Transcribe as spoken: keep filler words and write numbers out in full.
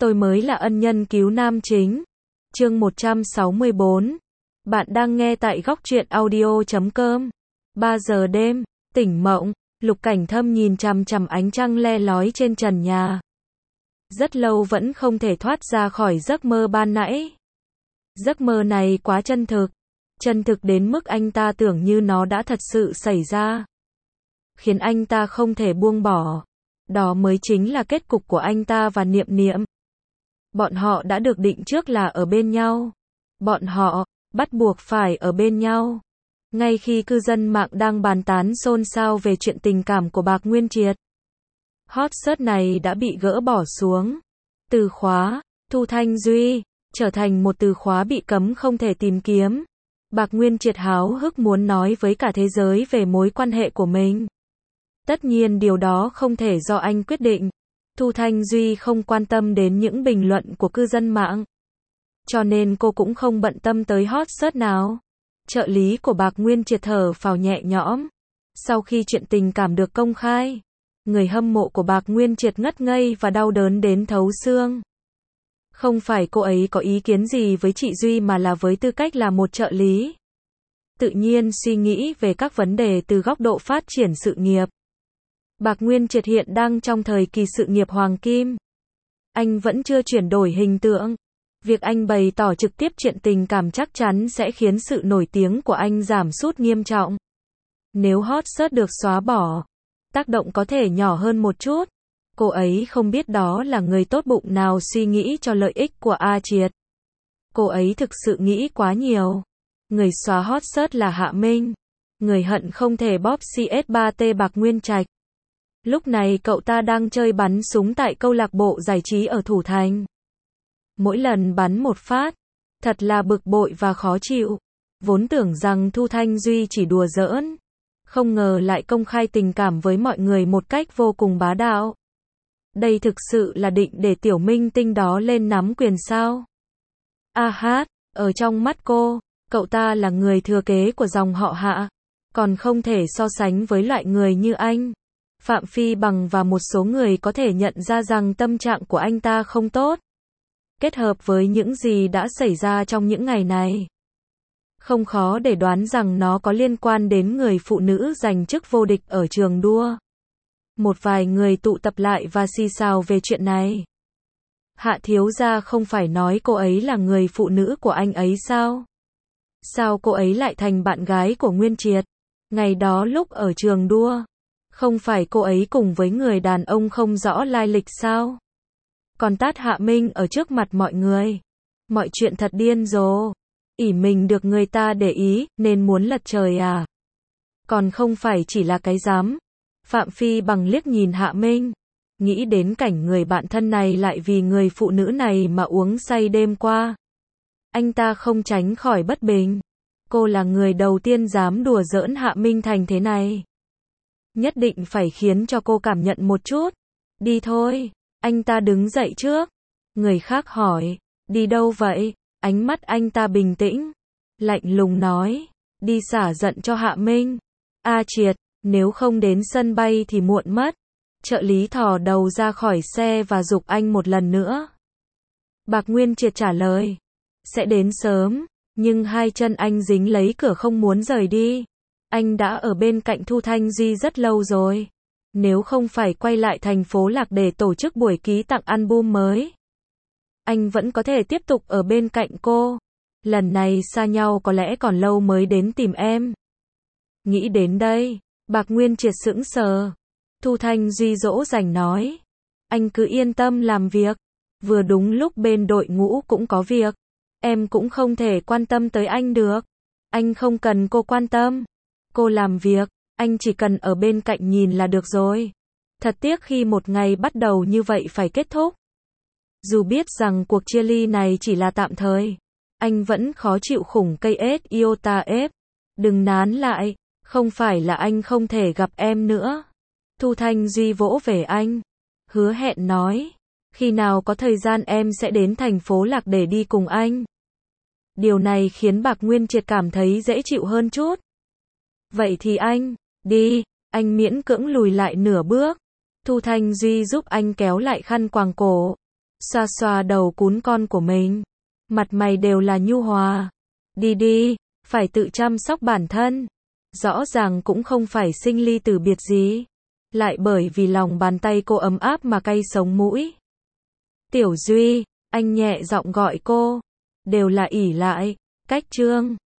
Tôi mới là ân nhân cứu nam chính. Chương một trăm sáu mươi bốn. Bạn đang nghe tại góc truyện audio chấm com. ba giờ đêm, tỉnh mộng, Lục Cảnh Thâm nhìn chằm chằm ánh trăng le lói trên trần nhà. Rất lâu vẫn không thể thoát ra khỏi giấc mơ ban nãy. Giấc mơ này quá chân thực. Chân thực đến mức anh ta tưởng như nó đã thật sự xảy ra. Khiến anh ta không thể buông bỏ. Đó mới chính là kết cục của anh ta và Niệm Niệm. Bọn họ đã được định trước là ở bên nhau. Bọn họ bắt buộc phải ở bên nhau. Ngay khi cư dân mạng đang bàn tán xôn xao về chuyện tình cảm của Bạc Nguyên Triệt, hot search này đã bị gỡ bỏ xuống. Từ khóa Thu Thanh Duy trở thành một từ khóa bị cấm không thể tìm kiếm. Bạc Nguyên Triệt háo hức muốn nói với cả thế giới về mối quan hệ của mình. Tất nhiên điều đó không thể do anh quyết định. Thu Thanh Duy không quan tâm đến những bình luận của cư dân mạng. Cho nên cô cũng không bận tâm tới hot search nào. Trợ lý của Bạc Nguyên Triệt thở phào nhẹ nhõm. Sau khi chuyện tình cảm được công khai, người hâm mộ của Bạc Nguyên Triệt ngất ngây và đau đớn đến thấu xương. Không phải cô ấy có ý kiến gì với chị Duy mà là với tư cách là một trợ lý. Tự nhiên suy nghĩ về các vấn đề từ góc độ phát triển sự nghiệp. Bạc Nguyên Triệt hiện đang trong thời kỳ sự nghiệp hoàng kim. Anh vẫn chưa chuyển đổi hình tượng. Việc anh bày tỏ trực tiếp chuyện tình cảm chắc chắn sẽ khiến sự nổi tiếng của anh giảm sút nghiêm trọng. Nếu hot search được xóa bỏ, tác động có thể nhỏ hơn một chút. Cô ấy không biết đó là người tốt bụng nào suy nghĩ cho lợi ích của A Triệt. Cô ấy thực sự nghĩ quá nhiều. Người xóa hot search là Hạ Minh. Người hận không thể bóp xê ét ba tê Bạc Nguyên Trạch. Lúc này cậu ta đang chơi bắn súng tại câu lạc bộ giải trí ở Thủ Thành. Mỗi lần bắn một phát, thật là bực bội và khó chịu. Vốn tưởng rằng Thu Thanh Duy chỉ đùa giỡn, không ngờ lại công khai tình cảm với mọi người một cách vô cùng bá đạo. Đây thực sự là định để tiểu minh tinh đó lên nắm quyền sao? A hát, ở trong mắt cô, cậu ta là người thừa kế của dòng họ Hạ, còn không thể so sánh với loại người như anh. Phạm Phi Bằng và một số người có thể nhận ra rằng tâm trạng của anh ta không tốt. Kết hợp với những gì đã xảy ra trong những ngày này, không khó để đoán rằng nó có liên quan đến người phụ nữ giành chức vô địch ở trường đua. Một vài người tụ tập lại và xì xào về chuyện này. Hạ thiếu gia không phải nói cô ấy là người phụ nữ của anh ấy sao? Sao cô ấy lại thành bạn gái của Nguyên Triệt? Ngày đó lúc ở trường đua, không phải cô ấy cùng với người đàn ông không rõ lai lịch sao? Còn tát Hạ Minh ở trước mặt mọi người. Mọi chuyện thật điên rồ. ỷ mình được người ta để ý, nên muốn lật trời à? Còn không phải chỉ là cái dám. Phạm Phi Bằng liếc nhìn Hạ Minh. Nghĩ đến cảnh người bạn thân này lại vì người phụ nữ này mà uống say đêm qua. Anh ta không tránh khỏi bất bình. Cô là người đầu tiên dám đùa giỡn Hạ Minh thành thế này. Nhất định phải khiến cho cô cảm nhận một chút. Đi thôi. Anh ta đứng dậy trước. Người khác hỏi, đi đâu vậy? Ánh mắt anh ta bình tĩnh, lạnh lùng nói, đi xả giận cho Hạ Minh. A Triệt, nếu không đến sân bay thì muộn mất. Trợ lý thò đầu ra khỏi xe và giục anh một lần nữa. Bạc Nguyên Triệt trả lời, sẽ đến sớm, nhưng hai chân anh dính lấy cửa không muốn rời đi. Anh đã ở bên cạnh Thu Thanh Duy rất lâu rồi. Nếu không phải quay lại thành phố Lạc để tổ chức buổi ký tặng album mới, anh vẫn có thể tiếp tục ở bên cạnh cô. Lần này xa nhau có lẽ còn lâu mới đến tìm em. Nghĩ đến đây, Bạc Nguyên Triệt sững sờ. Thu Thanh Duy dỗ dành nói, anh cứ yên tâm làm việc. Vừa đúng lúc bên đội ngũ cũng có việc, em cũng không thể quan tâm tới anh được. Anh không cần cô quan tâm. Cô làm việc, anh chỉ cần ở bên cạnh nhìn là được rồi. Thật tiếc khi một ngày bắt đầu như vậy phải kết thúc. Dù biết rằng cuộc chia ly này chỉ là tạm thời, anh vẫn khó chịu khủng cây ết iota ép. Đừng nán lại, không phải là anh không thể gặp em nữa. Thu Thanh Duy vỗ về anh, hứa hẹn nói, khi nào có thời gian em sẽ đến thành phố Lạc để đi cùng anh. Điều này khiến Bạc Nguyên Triệt cảm thấy dễ chịu hơn chút. Vậy thì anh, đi, anh miễn cưỡng lùi lại nửa bước. Thu Thanh Duy giúp anh kéo lại khăn quàng cổ. xoa xoa đầu cún con của mình. Mặt mày đều là nhu hòa. Đi đi, phải tự chăm sóc bản thân. Rõ ràng cũng không phải sinh ly tử biệt gì. Lại bởi vì lòng bàn tay cô ấm áp mà cay sống mũi. Tiểu Duy, anh nhẹ giọng gọi cô. Đều là ỷ lại, cách Trương.